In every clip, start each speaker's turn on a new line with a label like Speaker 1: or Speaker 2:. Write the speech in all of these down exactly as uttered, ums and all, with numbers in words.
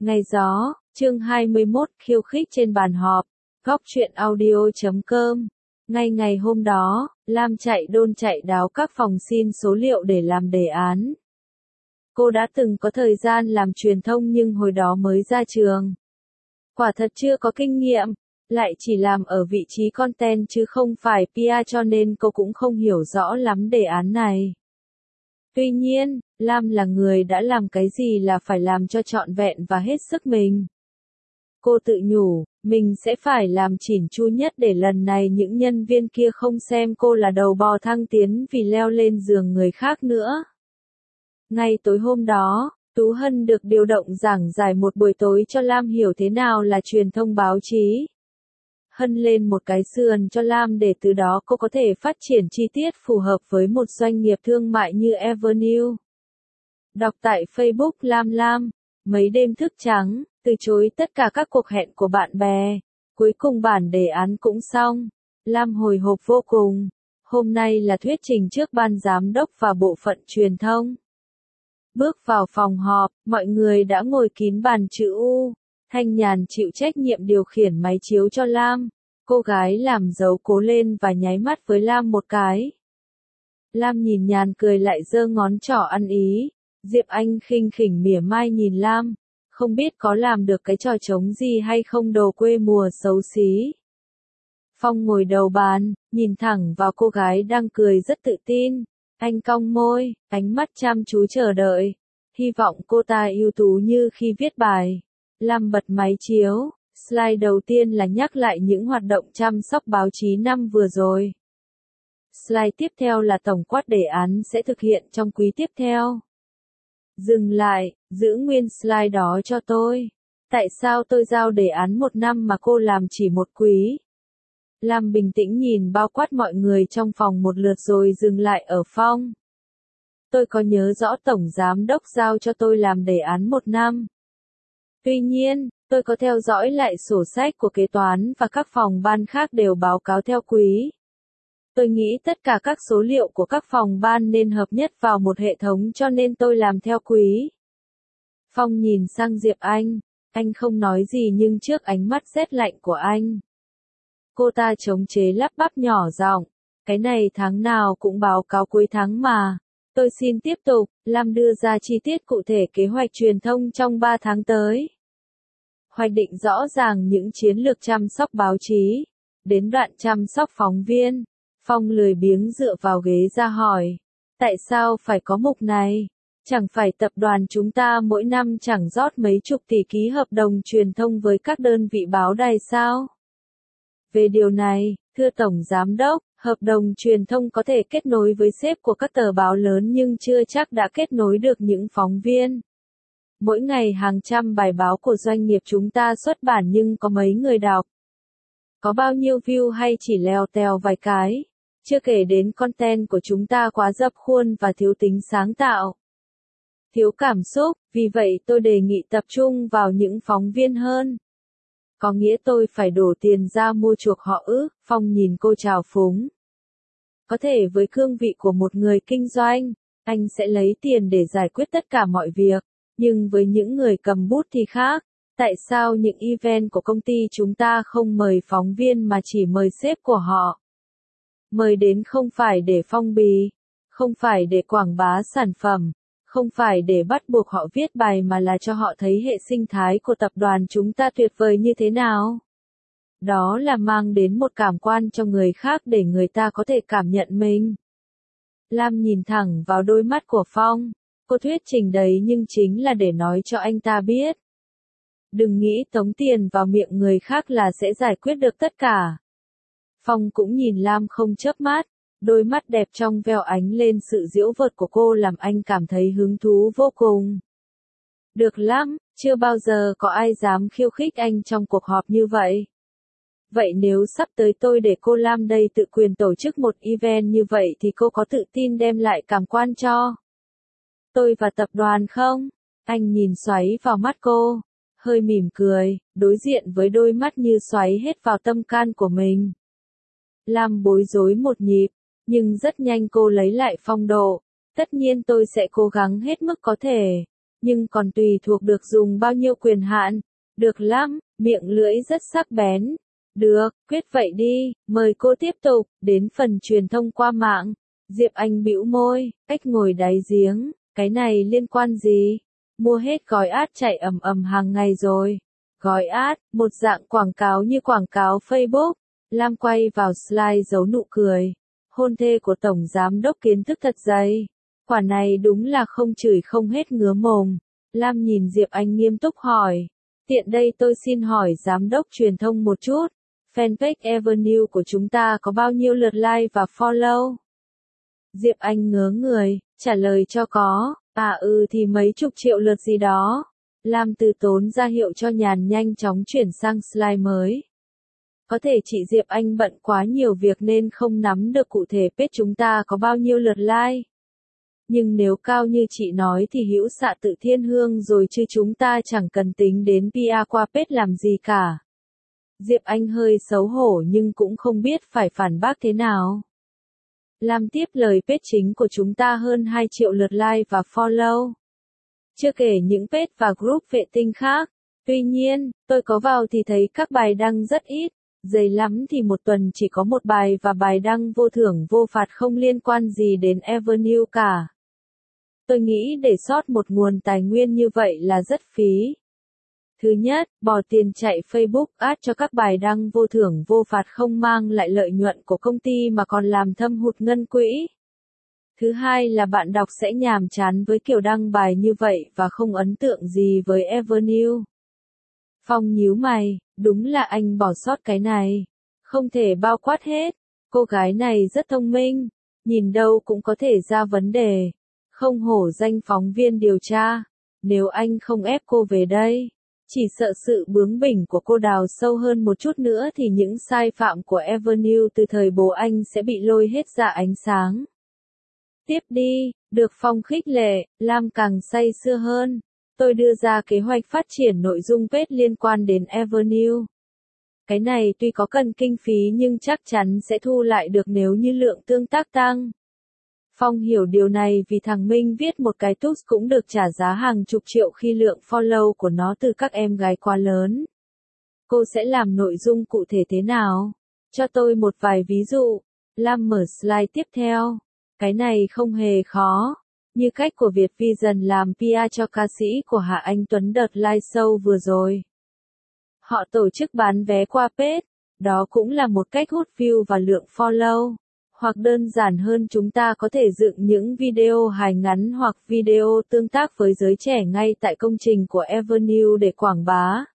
Speaker 1: Ngày gió, chương hai mươi mốt, khiêu khích trên bàn họp, góc truyện audio chấm com. Ngay ngày hôm đó, Lam chạy đôn chạy đáo các phòng xin số liệu để làm đề án. Cô đã từng có thời gian làm truyền thông nhưng hồi đó mới ra trường. Quả thật chưa có kinh nghiệm, lại chỉ làm ở vị trí content chứ không phải pê e cho nên cô cũng không hiểu rõ lắm đề án này. Tuy nhiên, Lam là người đã làm cái gì là phải làm cho trọn vẹn và hết sức mình. Cô tự nhủ, mình sẽ phải làm chỉn chu nhất để lần này những nhân viên kia không xem cô là đầu bò thăng tiến vì leo lên giường người khác nữa. Ngay tối hôm đó, Tú Hân được điều động giảng giải một buổi tối cho Lam hiểu thế nào là truyền thông báo chí. Hân lên một cái sườn cho Lam để từ đó cô có thể phát triển chi tiết phù hợp với một doanh nghiệp thương mại như Avenue. Đọc tại Facebook Lam Lam, mấy đêm thức trắng, từ chối tất cả các cuộc hẹn của bạn bè. Cuối cùng bản đề án cũng xong. Lam hồi hộp vô cùng. Hôm nay là thuyết trình trước ban giám đốc và bộ phận truyền thông. Bước vào phòng họp, mọi người đã ngồi kín bàn chữ U. Thanh Nhàn chịu trách nhiệm điều khiển máy chiếu cho Lam. Cô gái làm dấu cố lên và nháy mắt với Lam một cái. Lam nhìn Nhàn cười lại giơ ngón trỏ ăn ý. Diệp Anh khinh khỉnh mỉa mai nhìn Lam. Không biết có làm được cái trò trống gì hay không đồ quê mùa xấu xí. Phong ngồi đầu bàn, nhìn thẳng vào cô gái đang cười rất tự tin. Anh cong môi, ánh mắt chăm chú chờ đợi. Hy vọng cô ta ưu tú như khi viết bài. Lam bật máy chiếu, slide đầu tiên là nhắc lại những hoạt động chăm sóc báo chí năm vừa rồi. Slide tiếp theo là tổng quát đề án sẽ thực hiện trong quý tiếp theo. Dừng lại, giữ nguyên slide đó cho tôi. Tại sao tôi giao đề án một năm mà cô làm chỉ một quý? Lam bình tĩnh nhìn bao quát mọi người trong phòng một lượt rồi dừng lại ở Phong. Tôi có nhớ rõ tổng giám đốc giao cho tôi làm đề án một năm. Tuy nhiên, tôi có theo dõi lại sổ sách của kế toán và các phòng ban khác đều báo cáo theo quý. Tôi nghĩ tất cả các số liệu của các phòng ban nên hợp nhất vào một hệ thống cho nên tôi làm theo quý. Phong nhìn sang Diệp Anh, anh không nói gì nhưng trước ánh mắt rét lạnh của anh. Cô ta chống chế lắp bắp nhỏ giọng, cái này tháng nào cũng báo cáo cuối tháng mà. Tôi xin tiếp tục, Lam đưa ra chi tiết cụ thể kế hoạch truyền thông trong ba tháng tới. Hoạch định rõ ràng những chiến lược chăm sóc báo chí, đến đoạn chăm sóc phóng viên. Phong lười biếng dựa vào ghế ra hỏi, tại sao phải có mục này? Chẳng phải tập đoàn chúng ta mỗi năm chẳng rót mấy chục tỷ ký hợp đồng truyền thông với các đơn vị báo đài sao? Về điều này, thưa Tổng Giám đốc, hợp đồng truyền thông có thể kết nối với sếp của các tờ báo lớn nhưng chưa chắc đã kết nối được những phóng viên. Mỗi ngày hàng trăm bài báo của doanh nghiệp chúng ta xuất bản nhưng có mấy người đọc. Có bao nhiêu view hay chỉ lèo tèo vài cái. Chưa kể đến content của chúng ta quá dập khuôn và thiếu tính sáng tạo. Thiếu cảm xúc, vì vậy tôi đề nghị tập trung vào những phóng viên hơn. Có nghĩa tôi phải đổ tiền ra mua chuộc họ ư? Phong nhìn cô trào phúng. Có thể với cương vị của một người kinh doanh, anh sẽ lấy tiền để giải quyết tất cả mọi việc. Nhưng với những người cầm bút thì khác. Tại sao những event của công ty chúng ta không mời phóng viên mà chỉ mời sếp của họ? Mời đến không phải để phong bì, không phải để quảng bá sản phẩm, không phải để bắt buộc họ viết bài mà là cho họ thấy hệ sinh thái của tập đoàn chúng ta tuyệt vời như thế nào. Đó là mang đến một cảm quan cho người khác để người ta có thể cảm nhận mình. Lam nhìn thẳng vào đôi mắt của Phong, cô thuyết trình đấy nhưng chính là để nói cho anh ta biết. Đừng nghĩ tống tiền vào miệng người khác là sẽ giải quyết được tất cả. Phong cũng nhìn Lam không chớp mắt, đôi mắt đẹp trong veo ánh lên sự giễu vợt của cô làm anh cảm thấy hứng thú vô cùng. Được lắm, chưa bao giờ có ai dám khiêu khích anh trong cuộc họp như vậy. Vậy nếu sắp tới tôi để cô Lam đây tự quyền tổ chức một event như vậy thì cô có tự tin đem lại cảm quan cho tôi và tập đoàn không? Anh nhìn xoáy vào mắt cô, hơi mỉm cười, đối diện với đôi mắt như xoáy hết vào tâm can của mình. Lam bối rối một nhịp, nhưng rất nhanh cô lấy lại phong độ. Tất nhiên tôi sẽ cố gắng hết mức có thể. nhưng còn tùy thuộc được dùng bao nhiêu quyền hạn. Được lắm, miệng lưỡi rất sắc bén. Được, quyết vậy đi, mời cô tiếp tục, đến phần truyền thông qua mạng. Diệp Anh bĩu môi, cách ngồi đáy giếng, cái này liên quan gì? Mua hết gói ad chạy ầm ầm hàng ngày rồi. Gói ad, một dạng quảng cáo như quảng cáo Facebook. Lam quay vào slide giấu nụ cười. Hôn thê của Tổng Giám đốc kiến thức thật dày. Quả này đúng là không chửi không hết ngứa mồm. Lam nhìn Diệp Anh nghiêm túc hỏi. Tiện đây tôi xin hỏi Giám đốc truyền thông một chút. Fanpage Avenue của chúng ta có bao nhiêu lượt like và follow? Diệp Anh ngớ người, trả lời cho có. À ừ thì mấy chục triệu lượt gì đó. Lam từ tốn ra hiệu cho Nhàn nhanh chóng chuyển sang slide mới. Có thể chị Diệp Anh bận quá nhiều việc nên không nắm được cụ thể page chúng ta có bao nhiêu lượt like. Nhưng nếu cao như chị nói thì hữu xạ tự thiên hương rồi chứ chúng ta chẳng cần tính đến pê e qua page làm gì cả. Diệp Anh hơi xấu hổ nhưng cũng không biết phải phản bác thế nào. Lam tiếp lời page chính của chúng ta hơn hai triệu lượt like và follow. Chưa kể những page và group vệ tinh khác. Tuy nhiên, tôi có vào thì thấy các bài đăng rất ít. Dày lắm thì một tuần chỉ có một bài và bài đăng vô thưởng vô phạt không liên quan gì đến Avenue cả. Tôi nghĩ để sót một nguồn tài nguyên như vậy là rất phí. Thứ nhất, bỏ tiền chạy Facebook ad cho các bài đăng vô thưởng vô phạt không mang lại lợi nhuận của công ty mà còn làm thâm hụt ngân quỹ. Thứ hai là bạn đọc sẽ nhàm chán với kiểu đăng bài như vậy và không ấn tượng gì với Avenue. Phong nhíu mày, đúng là anh bỏ sót cái này. Không thể bao quát hết. Cô gái này rất thông minh, nhìn đâu cũng có thể ra vấn đề. Không hổ danh phóng viên điều tra. Nếu anh không ép cô về đây, chỉ sợ sự bướng bỉnh của cô đào sâu hơn một chút nữa thì những sai phạm của Avenue từ thời bố anh sẽ bị lôi hết ra ánh sáng. Tiếp đi, được Phong khích lệ, Lam càng say sưa hơn. Tôi đưa ra kế hoạch phát triển nội dung page liên quan đến Avenue. Cái này tuy có cần kinh phí nhưng chắc chắn sẽ thu lại được nếu như lượng tương tác tăng. Phong hiểu điều này vì thằng Minh viết một cái tux cũng được trả giá hàng chục triệu khi lượng follow của nó từ các em gái quá lớn. Cô sẽ làm nội dung cụ thể thế nào? Cho tôi một vài ví dụ. Lam mở slide tiếp theo. Cái này không hề khó. Như cách của Việt Vision làm pê e cho ca sĩ của Hạ Anh Tuấn đợt live show vừa rồi. Họ tổ chức bán vé qua page. Đó cũng là một cách hút view và lượng follow. Hoặc đơn giản hơn chúng ta có thể dựng những video hài ngắn hoặc video tương tác với giới trẻ ngay tại công trình của Avenue để quảng bá.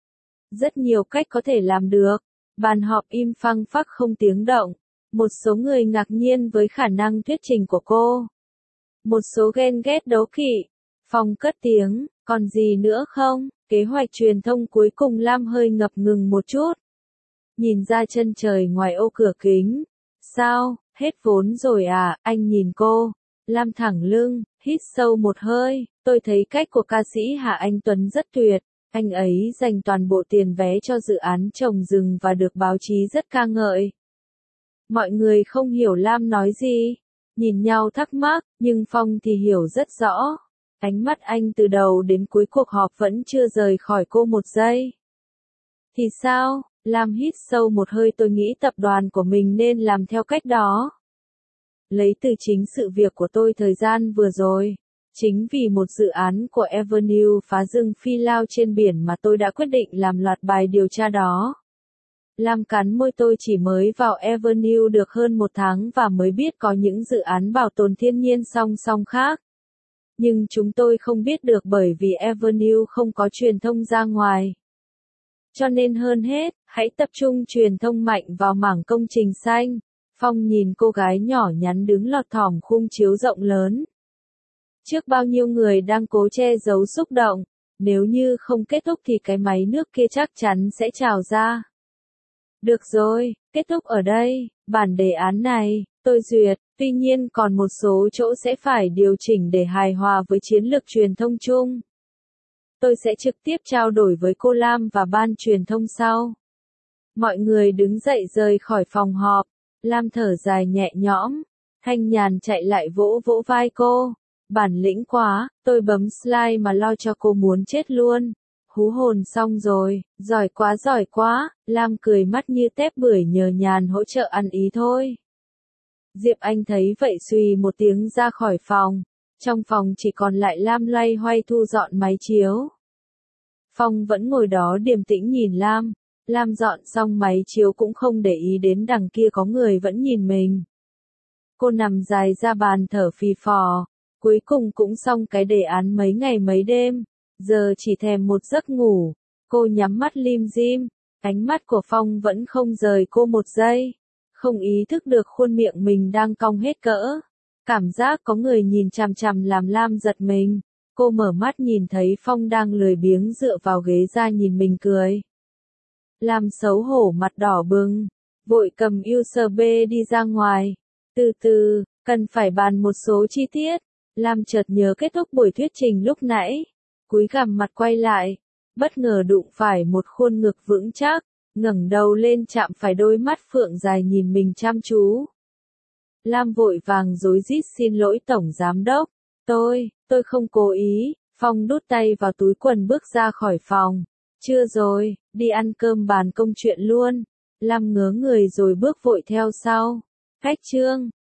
Speaker 1: Rất nhiều cách có thể làm được. Bàn họp im phăng phắc không tiếng động. Một số người ngạc nhiên với khả năng thuyết trình của cô. Một số ghen ghét đố kỵ. Phong cất tiếng, còn gì nữa không? Kế hoạch truyền thông cuối cùng Lam hơi ngập ngừng một chút. Nhìn ra chân trời ngoài ô cửa kính. Sao, hết vốn rồi à, anh nhìn cô. Lam thẳng lưng, hít sâu một hơi. Tôi thấy cách của ca sĩ Hạ Anh Tuấn rất tuyệt. Anh ấy dành toàn bộ tiền vé cho dự án trồng rừng và được báo chí rất ca ngợi. Mọi người không hiểu Lam nói gì. Nhìn nhau thắc mắc, nhưng Phong thì hiểu rất rõ. Ánh mắt anh từ đầu đến cuối cuộc họp vẫn chưa rời khỏi cô một giây. Thì sao? Lam hít sâu một hơi, tôi nghĩ tập đoàn của mình nên làm theo cách đó. Lấy từ chính sự việc của tôi thời gian vừa rồi. Chính vì một dự án của Avenue phá rừng phi lao trên biển mà tôi đã quyết định làm loạt bài điều tra đó. Lam cắn môi, tôi chỉ mới vào Avenue được hơn một tháng và mới biết có những dự án bảo tồn thiên nhiên song song khác. Nhưng chúng tôi không biết được bởi vì Avenue không có truyền thông ra ngoài. Cho nên hơn hết, hãy tập trung truyền thông mạnh vào mảng công trình xanh. Phong nhìn cô gái nhỏ nhắn đứng lọt thỏm khung chiếu rộng lớn. Trước bao nhiêu người đang cố che giấu xúc động, nếu như không kết thúc thì cái máy nước kia chắc chắn sẽ trào ra. Được rồi, kết thúc ở đây, bản đề án này, tôi duyệt, tuy nhiên còn một số chỗ sẽ phải điều chỉnh để hài hòa với chiến lược truyền thông chung. Tôi sẽ trực tiếp trao đổi với cô Lam và ban truyền thông sau. Mọi người đứng dậy rời khỏi phòng họp. Lam thở dài nhẹ nhõm. Thanh Nhàn chạy lại vỗ vỗ vai cô. Bản lĩnh quá, tôi bấm slide mà lo cho cô muốn chết luôn. Hú hồn xong rồi, giỏi quá giỏi quá, Lam cười mắt như tép bưởi nhờ nhàn hỗ trợ ăn ý thôi. Diệp Anh thấy vậy xùy một tiếng ra khỏi phòng, trong phòng chỉ còn lại Lam loay hoay thu dọn máy chiếu. Phong vẫn ngồi đó điềm tĩnh nhìn Lam, Lam dọn xong máy chiếu cũng không để ý đến đằng kia có người vẫn nhìn mình. Cô nằm dài ra bàn thở phì phò, cuối cùng cũng xong cái đề án mấy ngày mấy đêm, giờ chỉ thèm một giấc ngủ. Cô nhắm mắt lim dim, ánh mắt của Phong vẫn không rời cô một giây, không ý thức được khuôn miệng mình đang cong hết cỡ. Cảm giác có người nhìn chằm chằm làm Lam giật mình, cô mở mắt nhìn thấy Phong đang lười biếng dựa vào ghế ra nhìn mình cười. Lam xấu hổ mặt đỏ bừng, vội cầm u ét bê đi ra ngoài. Từ từ, cần phải bàn một số chi tiết. Lam chợt nhớ kết thúc buổi thuyết trình lúc nãy, cúi gằm mặt quay lại, bất ngờ đụng phải một khuôn ngực vững chắc, ngẩng đầu lên chạm phải đôi mắt phượng dài nhìn mình chăm chú. Lam vội vàng rối rít xin lỗi tổng giám đốc, tôi, tôi không cố ý. Phong đút tay vào túi quần bước ra khỏi phòng. Chưa rồi, đi ăn cơm bàn công chuyện luôn. Lam ngớ người rồi bước vội theo sau. Khách trương.